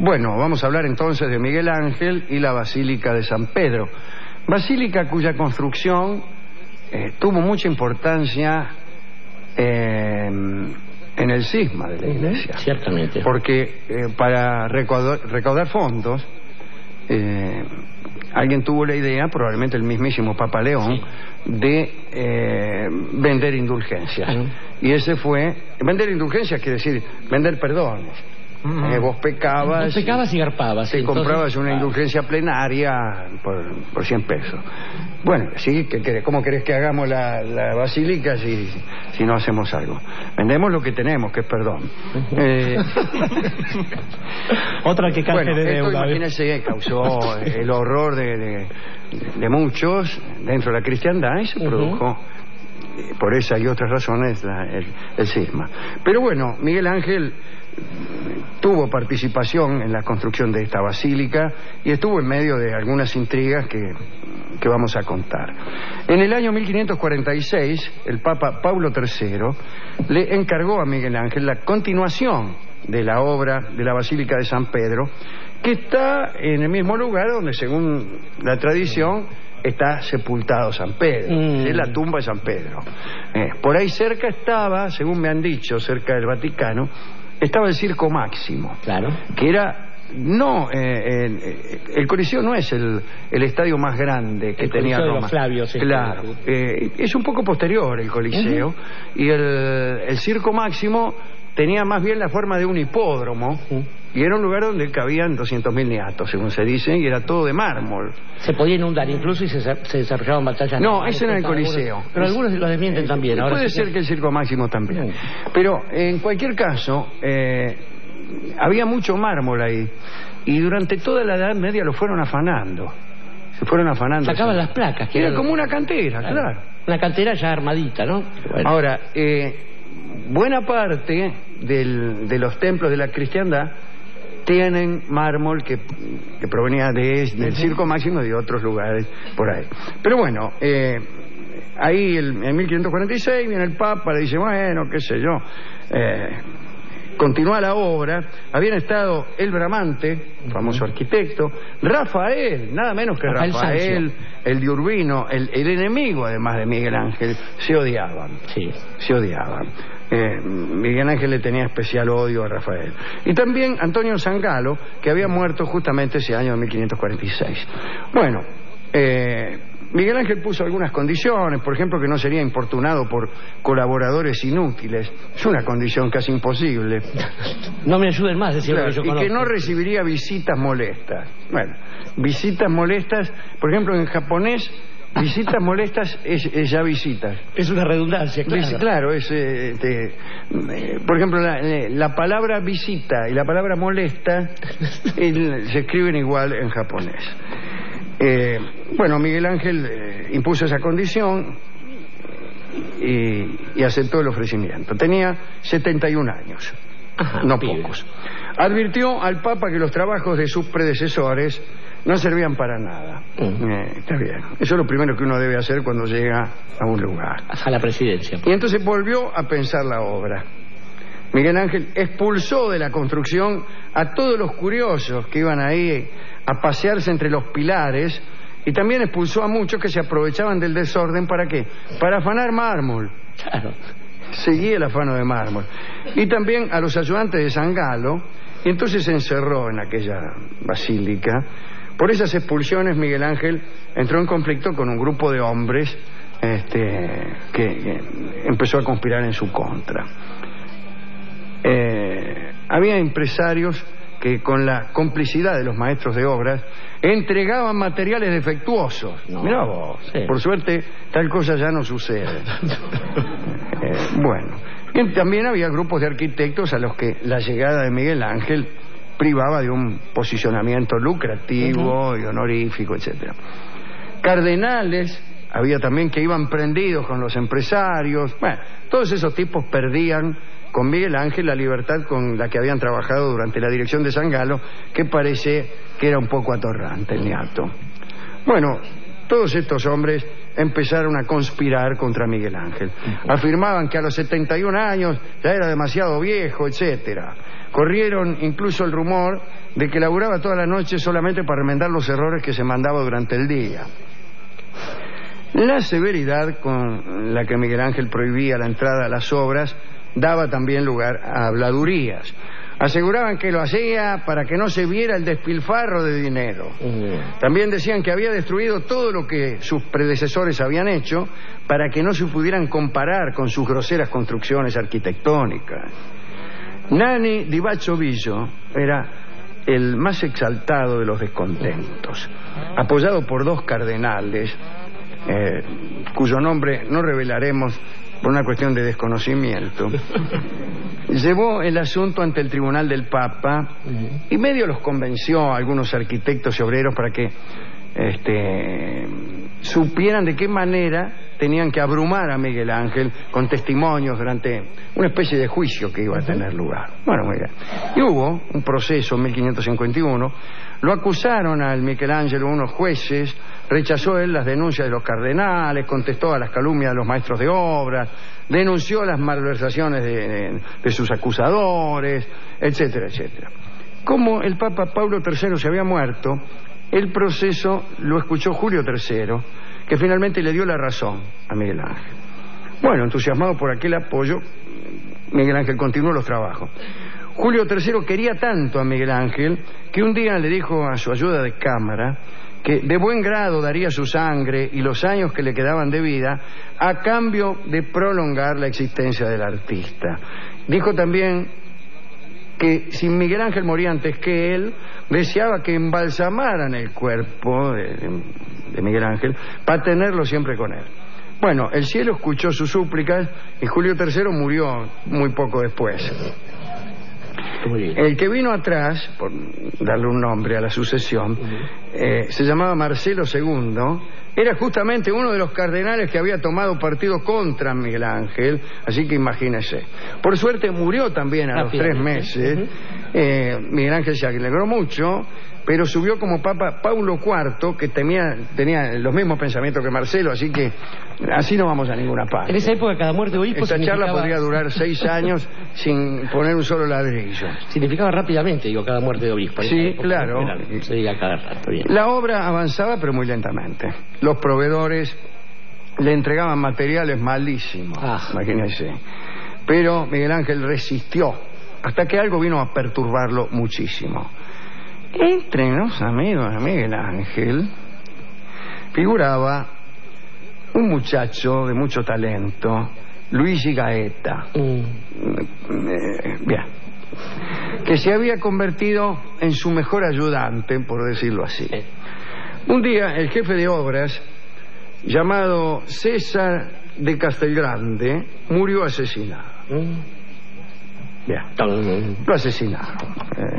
Bueno, vamos a hablar entonces de Miguel Ángel y la Basílica de San Pedro. Basílica cuya construcción tuvo mucha importancia en el cisma de la iglesia. Ciertamente. Porque para recaudar fondos, alguien tuvo la idea, probablemente el mismísimo Papa León, de vender indulgencias. Y ese fue... Vender indulgencias quiere decir vender perdones. Vos pecabas y garpabas. Te comprabas una indulgencia plenaria por 100 pesos. Bueno, sí, ¿cómo querés que hagamos la basílica si no hacemos algo? Vendemos lo que tenemos, que es perdón. Otra que canje bueno, de deuda. Esto, imagínense, causó el horror de muchos dentro de la cristiandad y se produjo, por esa y otras razones, el cisma. Pero bueno, Miguel Ángel tuvo participación en la construcción de esta basílica y estuvo en medio de algunas intrigas que vamos a contar. En el año 1546, el Papa Paulo III le encargó a Miguel Ángel la continuación de la obra de la Basílica de San Pedro, que está en el mismo lugar donde, según la tradición, está sepultado San Pedro, es la tumba de San Pedro. Por ahí cerca estaba, según me han dicho, cerca del Vaticano, estaba el Circo Máximo, claro, que era... No, el Coliseo no es el estadio más grande que tenía Roma. De los Flavios, claro, es un poco posterior el Coliseo, y el Circo Máximo tenía más bien la forma de un hipódromo, y era un lugar donde cabían 200.000 niatos, según se dice, y era todo de mármol. Se podía inundar incluso y se desarrollaban batallas. No, ese era el Coliseo. Pero algunos lo desmienten también. Ahora puede ser que el Circo Máximo también. Pero en cualquier caso, había mucho mármol ahí, y durante toda la Edad Media lo fueron afanando. Se fueron afanando. Sacaban las placas. Que era como una cantera, claro. Una cantera ya armadita, ¿no? Bueno. Ahora, buena parte de los templos de la cristiandad tienen mármol que provenía del Circo Máximo y de otros lugares por ahí. Pero bueno, ahí en 1546 viene el Papa, le dice, bueno, qué sé yo, continúa la obra. Habían estado el Bramante, famoso arquitecto, Rafael, nada menos que Rafael, el de Urbino, el enemigo además de Miguel Ángel, se odiaban. Sí. Se odiaban. Miguel Ángel le tenía especial odio a Rafael. Y también Antonio Zangalo, que había muerto justamente ese año de 1546. Bueno, Miguel Ángel puso algunas condiciones, por ejemplo, que no sería importunado por colaboradores inútiles. Es una condición casi imposible. No me ayuden más, decía, claro, que yo y conozco. que no recibiría visitas molestas. Bueno, visitas molestas, por ejemplo, en japonés, visitas molestas es ya visitas. Es una redundancia, claro. Claro, por ejemplo, la palabra visita y la palabra molesta se escriben igual en japonés. Bueno, Miguel Ángel impuso esa condición y aceptó el ofrecimiento. Tenía 71 años, no pocos. Advirtió al Papa que los trabajos de sus predecesores no servían para nada. Está bien. Eso es lo primero que uno debe hacer cuando llega a un lugar. A la presidencia. Y entonces volvió a pensar la obra. Miguel Ángel expulsó de la construcción a todos los curiosos que iban ahí a pasearse entre los pilares, y también expulsó a muchos que se aprovechaban del desorden. ¿Para qué? Para afanar mármol. Claro. Seguía el afano de mármol. Y también a los ayudantes de Zangalo, y entonces se encerró en aquella basílica. Por esas expulsiones, Miguel Ángel entró en conflicto con un grupo de hombres que empezó a conspirar en su contra. Había empresarios que, con la complicidad de los maestros de obras, entregaban materiales defectuosos. Mirá vos, por suerte tal cosa ya no sucede. Bueno, y también había grupos de arquitectos a los que la llegada de Miguel Ángel privaba de un posicionamiento lucrativo y honorífico, etcétera. Cardenales había también que iban prendidos con los empresarios. Bueno, todos esos tipos perdían con Miguel Ángel la libertad con la que habían trabajado durante la dirección de Zangalo, que parece que era un poco atorrante el niato. Bueno, todos estos hombres empezaron a conspirar contra Miguel Ángel. Afirmaban que a los 71 años ya era demasiado viejo, etcétera. Corrieron incluso el rumor de que laburaba toda la noche solamente para remendar los errores que se mandaba durante el día. La severidad con la que Miguel Ángel prohibía la entrada a las obras daba también lugar a habladurías. Aseguraban que lo hacía para que no se viera el despilfarro de dinero. También decían que había destruido todo lo que sus predecesores habían hecho para que no se pudieran comparar con sus groseras construcciones arquitectónicas. Nanni di Baciovicio era el más exaltado de los descontentos. Apoyado por dos cardenales, cuyo nombre no revelaremos por una cuestión de desconocimiento, llevó el asunto ante el tribunal del Papa y medio los convenció a algunos arquitectos y obreros para que supieran de qué manera tenían que abrumar a Miguel Ángel con testimonios durante una especie de juicio que iba a tener lugar. Bueno, muy bien. Y hubo un proceso en 1551, lo acusaron al Michelangelo unos jueces, rechazó él las denuncias de los cardenales, contestó a las calumnias de los maestros de obras, denunció las malversaciones de sus acusadores, etcétera, etcétera. Como el Papa Paulo III se había muerto, el proceso lo escuchó Julio III, que finalmente le dio la razón a Miguel Ángel. Bueno, entusiasmado por aquel apoyo, Miguel Ángel continuó los trabajos. Julio III quería tanto a Miguel Ángel que un día le dijo a su ayuda de cámara que de buen grado daría su sangre y los años que le quedaban de vida a cambio de prolongar la existencia del artista. Dijo también que si Miguel Ángel moría antes que él, deseaba que embalsamaran el cuerpo de Miguel Ángel para tenerlo siempre con él. Bueno, el cielo escuchó sus súplicas y Julio III murió muy poco después. El que vino atrás, por darle un nombre a la sucesión, se llamaba Marcelo II, era justamente uno de los cardenales que había tomado partido contra Miguel Ángel, así que imagínese. Por suerte murió también a los 3 meses. Miguel Ángel se alegró mucho, pero subió como Papa Paulo IV, que tenía los mismos pensamientos que Marcelo, así que así no vamos a ninguna parte. En esa época cada muerte de obispo esta charla podría durar 6 años sin poner un solo ladrillo. Significaba rápidamente, digo, cada muerte de obispo. Sí, claro. Se diga cada rato, bien. La obra avanzaba, pero muy lentamente. Los proveedores le entregaban materiales malísimos, imagínense. Pero Miguel Ángel resistió, hasta que algo vino a perturbarlo muchísimo. Entre los amigos de Miguel Ángel figuraba un muchacho de mucho talento, Luigi Gaeta, bien, que se había convertido en su mejor ayudante, por decirlo así. Un día el jefe de obras, llamado César de Castelgrande, murió asesinado. Bien, lo asesinaron.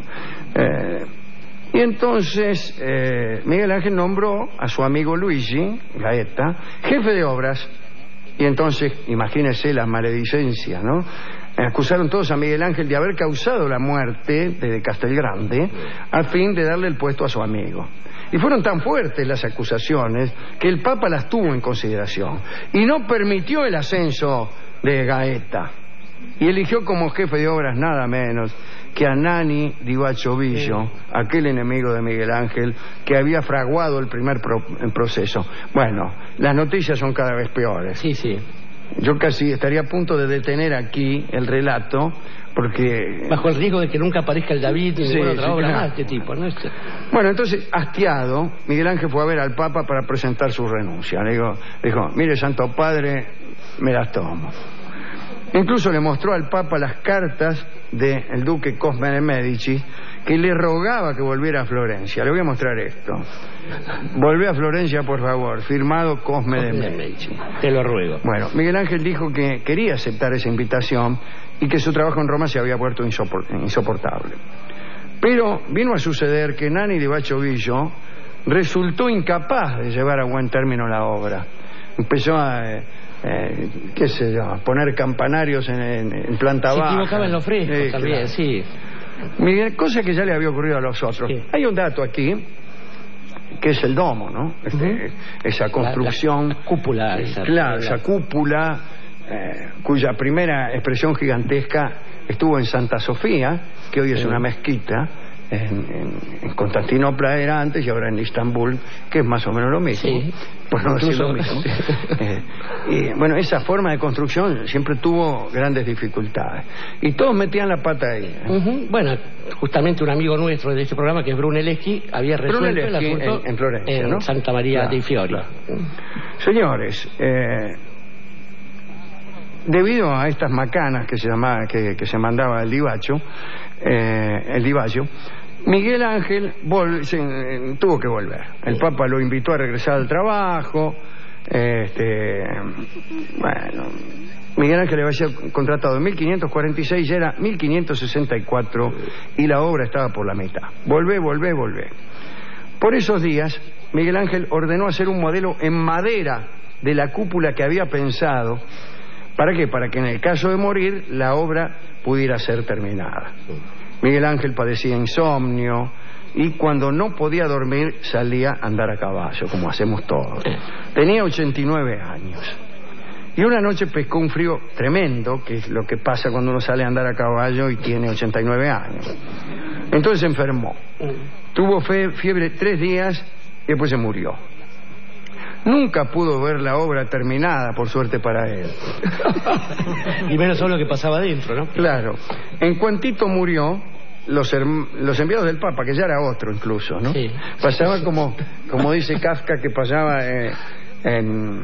Y entonces Miguel Ángel nombró a su amigo Luigi Gaeta jefe de obras. Y entonces, imagínese la maledicencia, ¿no? Acusaron todos a Miguel Ángel de haber causado la muerte de Castelgrande a fin de darle el puesto a su amigo. Y fueron tan fuertes las acusaciones que el Papa las tuvo en consideración y no permitió el ascenso de Gaeta. Y eligió como jefe de obras nada menos que a Nanni di Baciovicio, aquel enemigo de Miguel Ángel que había fraguado el primer proceso. Bueno, las noticias son cada vez peores. Sí, sí. Yo casi estaría a punto de detener aquí el relato, porque... Bajo el riesgo de que nunca aparezca el David ni ninguna otra obra más de este tipo, ¿no? Bueno, entonces, hastiado, Miguel Ángel fue a ver al Papa para presentar su renuncia. Le dijo, mire, Santo Padre, me las tomo. Incluso le mostró al Papa las cartas del duque Cosme de Medici, que le rogaba que volviera a Florencia. Le voy a mostrar esto. Volvé a Florencia, por favor. Firmado Cosme de Medici. Te lo ruego. Bueno, Miguel Ángel dijo que quería aceptar esa invitación y que su trabajo en Roma se había vuelto insoportable. Pero vino a suceder que Nanni di Baciovicio resultó incapaz de llevar a buen término la obra. Empezó a... qué sé yo, poner campanarios en planta baja. Se equivocaba en los frescos también, claro. Sí. Miguel, cosa que ya le había ocurrido a los otros. Sí. Hay un dato aquí que es el domo, ¿no? Esa construcción, la cúpula, esa cúpula, cuya primera expresión gigantesca estuvo en Santa Sofía, que hoy es una mezquita. En Constantinopla era antes y ahora en Istambul, que es más o menos lo mismo. Sí. Pues no decir lo mismo. Y bueno, esa forma de construcción siempre tuvo grandes dificultades. Y todos metían la pata ahí. Bueno, justamente un amigo nuestro de este programa, que es Brunelleschi, había resuelto el asunto en Florencia, ¿no? Santa María dei Fiori. Claro. Señores, debido a estas macanas que se mandaba el Di Baccio, Miguel Ángel tuvo que volver. El Papa lo invitó a regresar al trabajo. Bueno, Miguel Ángel había sido contratado en 1546, ya era 1564 y la obra estaba por la mitad. Volvé. Por esos días, Miguel Ángel ordenó hacer un modelo en madera de la cúpula que había pensado. ¿Para qué? Para que en el caso de morir la obra pudiera ser terminada. Miguel Ángel padecía insomnio y cuando no podía dormir salía a andar a caballo, como hacemos todos. Tenía 89 años. Y una noche pescó un frío tremendo, que es lo que pasa cuando uno sale a andar a caballo y tiene 89 años. Entonces se enfermó. Tuvo fiebre 3 días y después se murió. Nunca pudo ver la obra terminada, por suerte para él. Y menos solo lo que pasaba adentro, ¿no? Claro. En cuantito murió, los enviados del Papa, que ya era otro incluso, ¿no? Sí. Pasaba como dice Kafka, que pasaba en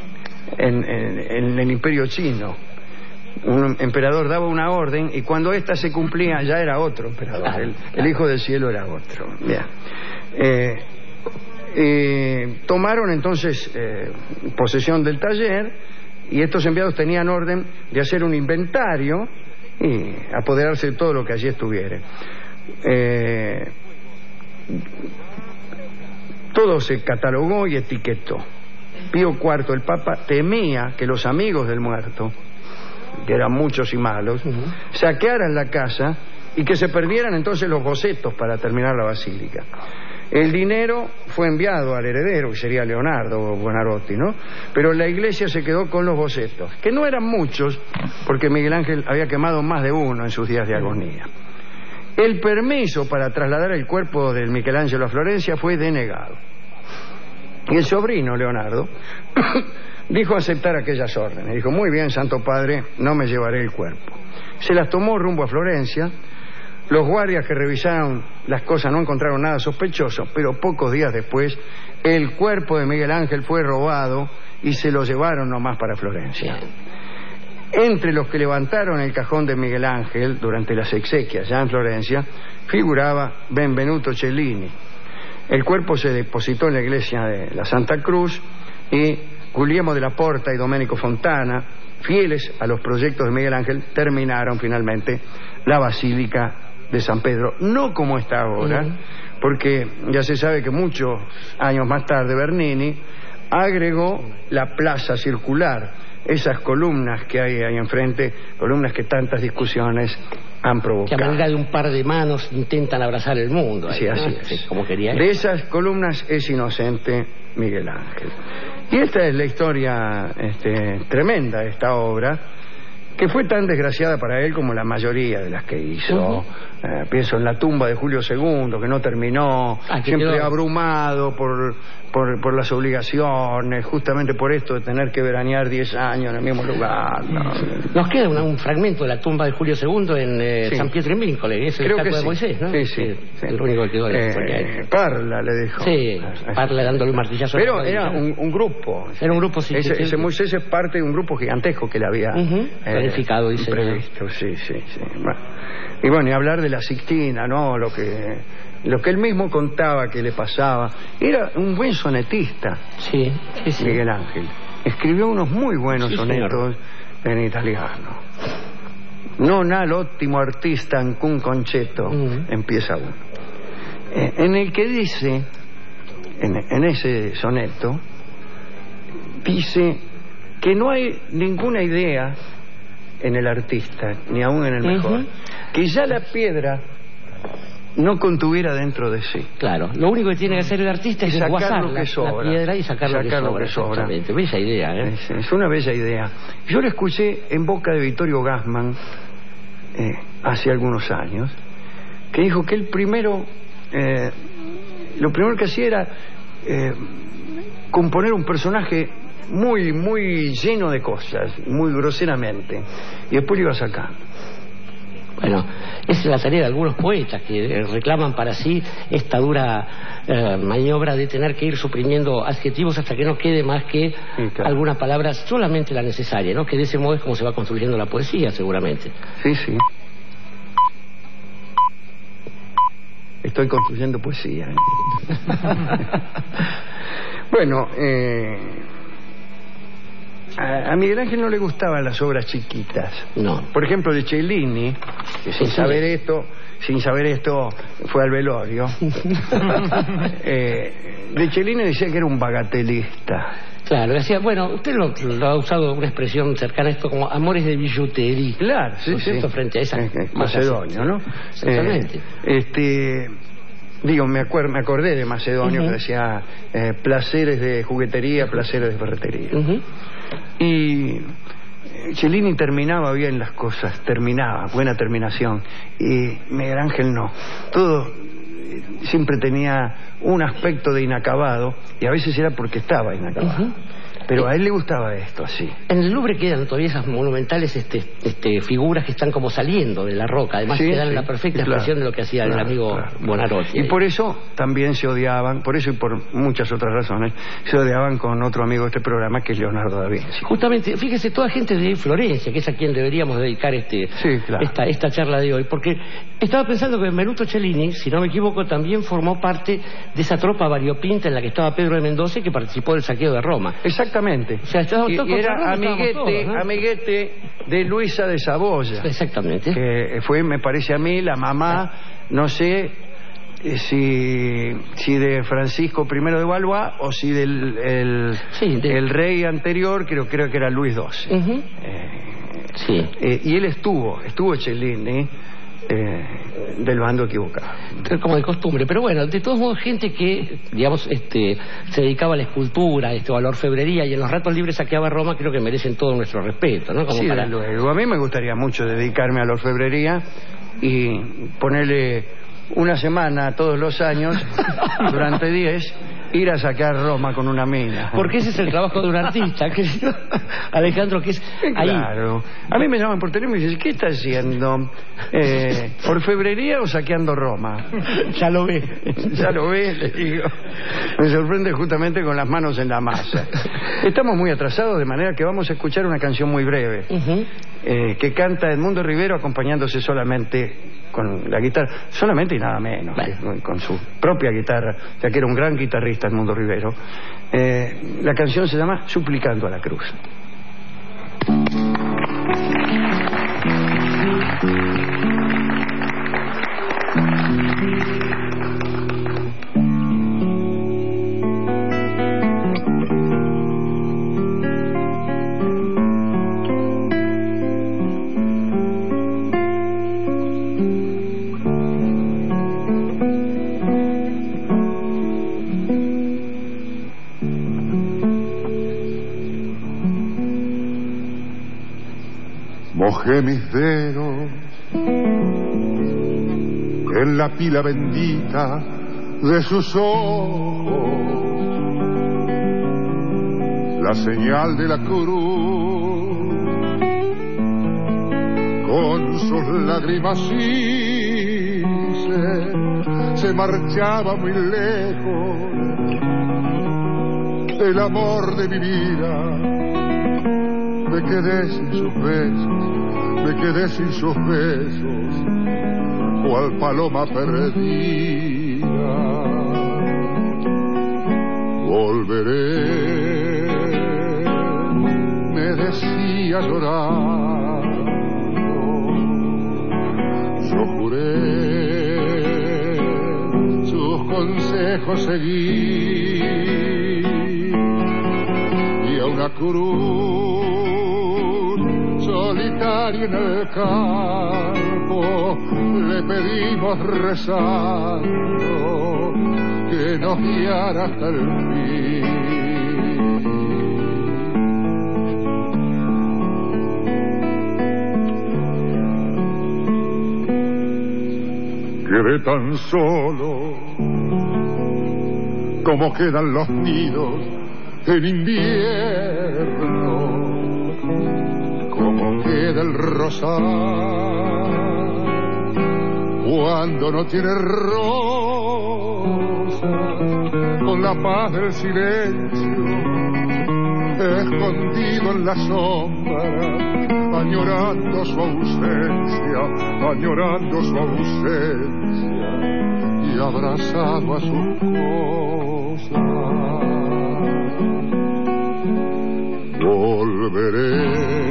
el Imperio Chino. Un emperador daba una orden y cuando ésta se cumplía ya era otro emperador. El Hijo del Cielo era otro. Bien. Tomaron entonces posesión del taller y estos enviados tenían orden de hacer un inventario y apoderarse de todo lo que allí estuviera. Todo se catalogó y etiquetó. Pío IV, el Papa, temía que los amigos del muerto, que eran muchos y malos, saquearan la casa y que se perdieran entonces los bocetos para terminar la basílica. El dinero fue enviado al heredero, que sería Leonardo Buonarroti, ¿no? Pero la iglesia se quedó con los bocetos, que no eran muchos, porque Miguel Ángel había quemado más de uno en sus días de agonía. El permiso para trasladar el cuerpo del Michelangelo a Florencia fue denegado. Y el sobrino, Leonardo, dijo aceptar aquellas órdenes. Dijo, muy bien, Santo Padre, no me llevaré el cuerpo. Se las tomó rumbo a Florencia. Los guardias que revisaron las cosas no encontraron nada sospechoso, pero pocos días después el cuerpo de Miguel Ángel fue robado y se lo llevaron nomás para Florencia. Entre los que levantaron el cajón de Miguel Ángel durante las exequias ya en Florencia figuraba Benvenuto Cellini. El cuerpo se depositó en la iglesia de la Santa Cruz y Guglielmo de la Porta y Domenico Fontana, fieles a los proyectos de Miguel Ángel, terminaron finalmente la basílica de San Pedro, no como está ahora, porque ya se sabe que muchos años más tarde Bernini agregó la plaza circular, esas columnas que hay ahí enfrente, columnas que tantas discusiones han provocado. Que a manera de un par de manos intentan abrazar el mundo. Ahí, sí, así ¿no? es. Como quería. De esas columnas es inocente Miguel Ángel. Y esta es la historia tremenda de esta obra, que fue tan desgraciada para él como la mayoría de las que hizo. Pienso en La tumba de Julio II, que no terminó, siempre quedó abrumado por las obligaciones, justamente por esto de tener que veranear 10 años en el mismo lugar. ¿No? Nos queda un fragmento de La tumba de Julio II en San Pietro in Vincoli, es el estatua de Moisés, ¿no? Sí. El único que quedó de la historia. Parla le dejó. Sí, Parla dándole un martillazo. Pero era un grupo. Era un grupo, sí. Ese Moisés es parte de un grupo gigantesco que le había planificado, dice. Previsto, sí. Y bueno, y hablar de la Sixtina, ¿no? Lo que él mismo contaba que le pasaba. Era un buen sonetista. Sí. Miguel Ángel. Escribió unos muy buenos sonetos en italiano. Non ha l'ottimo artista alcun concetto, empieza uno. En el que dice, en ese soneto, dice que no hay ninguna idea en el artista, ni aún en el mejor. Que ya la piedra no contuviera dentro de sí. Claro, lo único que tiene que hacer el artista es desguazar la piedra y sacar lo que sobra. Exactamente, bella idea, ¿eh? Es una bella idea. Yo la escuché en boca de Vittorio Gassman hace algunos años, que dijo que lo primero que hacía era componer un personaje muy, muy lleno de cosas, muy groseramente, y después lo iba sacando. Bueno, esa es la tarea de algunos poetas que reclaman para sí esta dura maniobra de tener que ir suprimiendo adjetivos hasta que no quede más que alguna palabra, solamente la necesaria, ¿no? Que de ese modo es como se va construyendo la poesía, seguramente. Sí, sí. Estoy construyendo poesía. Bueno, a Miguel Ángel no le gustaban las obras chiquitas. No. Por ejemplo, de Cellini, que sin saber esto fue al velorio. De Cellini decía que era un bagatelista. Claro, decía, bueno, usted lo ha usado una expresión cercana a esto como amores de billutería. Claro, sí, sí. Frente a esa Macedonio, ¿no? Exactamente. Me acordé de Macedonio, que decía placeres de juguetería, placeres de ferretería. Y Cellini terminaba bien las cosas, buena terminación, y Miguel Ángel no. Todo siempre tenía un aspecto de inacabado, y a veces era porque estaba inacabado. Pero a él le gustaba esto, así. En el Louvre quedan todavía esas monumentales figuras que están como saliendo de la roca. Además quedan la perfecta expresión de lo que hacía el amigo Buonarroti. Y por eso también se odiaban, por eso y por muchas otras razones, se odiaban con otro amigo de este programa, que es Leonardo da Vinci. Justamente, fíjese, toda gente de Florencia, que es a quien deberíamos dedicar esta charla de hoy, porque estaba pensando que Benvenuto Cellini, si no me equivoco, también formó parte de esa tropa variopinta en la que estaba Pedro de Mendoza y que participó del saqueo de Roma. Exactamente. O sea, y era amiguete de Luisa de Saboya. Exactamente. Que fue, me parece a mí, la mamá, no sé si de Francisco I de Valois o si el rey anterior, creo que era Luis XII. Y él estuvo Cellini del bando equivocado, como de costumbre. Pero bueno, de todos modos, gente que, digamos, se dedicaba a la escultura, a la orfebrería, y en los ratos libres saqueaba Roma, creo que merecen todo nuestro respeto, ¿no? Como luego. A mí me gustaría mucho dedicarme a la orfebrería y ponerle una semana todos los años, durante 10, ir a sacar Roma con una mina. Porque ese es el trabajo de un artista, querido Alejandro, que es ahí. Claro. A mí me llaman por teléfono y dicen, ¿qué está haciendo? ¿Orfebrería o saqueando Roma? Ya lo ve, le digo. Me sorprende justamente con las manos en la masa. Estamos muy atrasados, de manera que vamos a escuchar una canción muy breve, que canta Edmundo Rivero, acompañándose solamente con la guitarra, solamente y nada menos, con su propia guitarra, ya que era un gran guitarrista Edmundo Rivero. La canción se llama Suplicando a la Cruz. Mojé mis dedos en la pila bendita de sus ojos, la señal de la cruz, con sus lágrimas se marchaba muy lejos el amor de mi vida. Me quedé sin sus besos, me quedé sin sus besos, cual paloma perdida. Volveré, me decía llorando, yo juré sus consejos seguir, y a una cruz solitario en el campo, le pedimos rezando que nos guiara hasta el fin. Quedé tan solo como quedan los nidos en invierno, como queda el rosal cuando no tiene rosas, con la paz del silencio escondido en la sombra, añorando su ausencia, añorando su ausencia y abrazado a sus cosas. Volveré.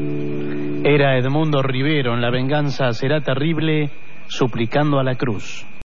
Era Edmundo Rivero en La venganza será terrible, suplicando a la cruz.